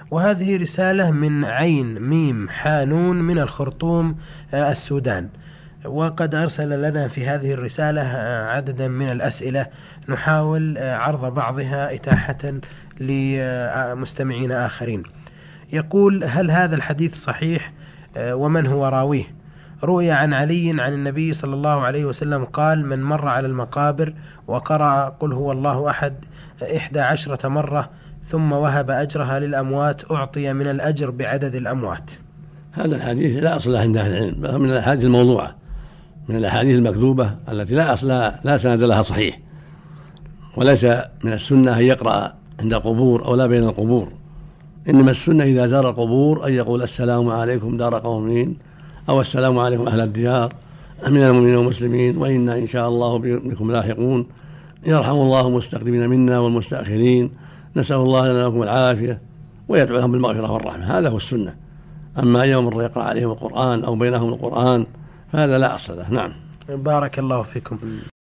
وهذه رسالة من عين ميم حانون من الخرطوم السودان، وقد أرسل لنا في هذه الرسالة عددا من الأسئلة نحاول عرض بعضها إتاحة لمستمعين آخرين. يقول: هل هذا الحديث صحيح؟ ومن هو راويه؟ روي عن علي عن النبي صلى الله عليه وسلم قال: من مر على المقابر وقرأ قل هو الله أحد 11 مرة ثم وهب أجرها للأموات أعطي من الأجر بعدد الأموات. هذا الحديث لا أصل له عند أهل العلم، من الأحاديث الموضوعة، من الأحاديث المكذوبة التي لا سند لها صحيح، وليس من السنة أن يقرأ عند القبور أو لا بين القبور، إنما السنة إذا زار القبور أن يقول: السلام عليكم دار قوم مؤمنين، أو السلام عليكم أهل الديار من المؤمنين والمسلمين وإنا إن شاء الله بكم لاحقون، يرحم الله المستقدمين منا والمستأخرين، نسأل الله لنا ولكم العافية، ويدعو لهم بالمغفرة والرحمة. هذا هو السنة. أما يوم مر يقرأ عليهم القرآن أو بينهم القرآن فهذا لا أصل له. نعم. بارك الله فيكم.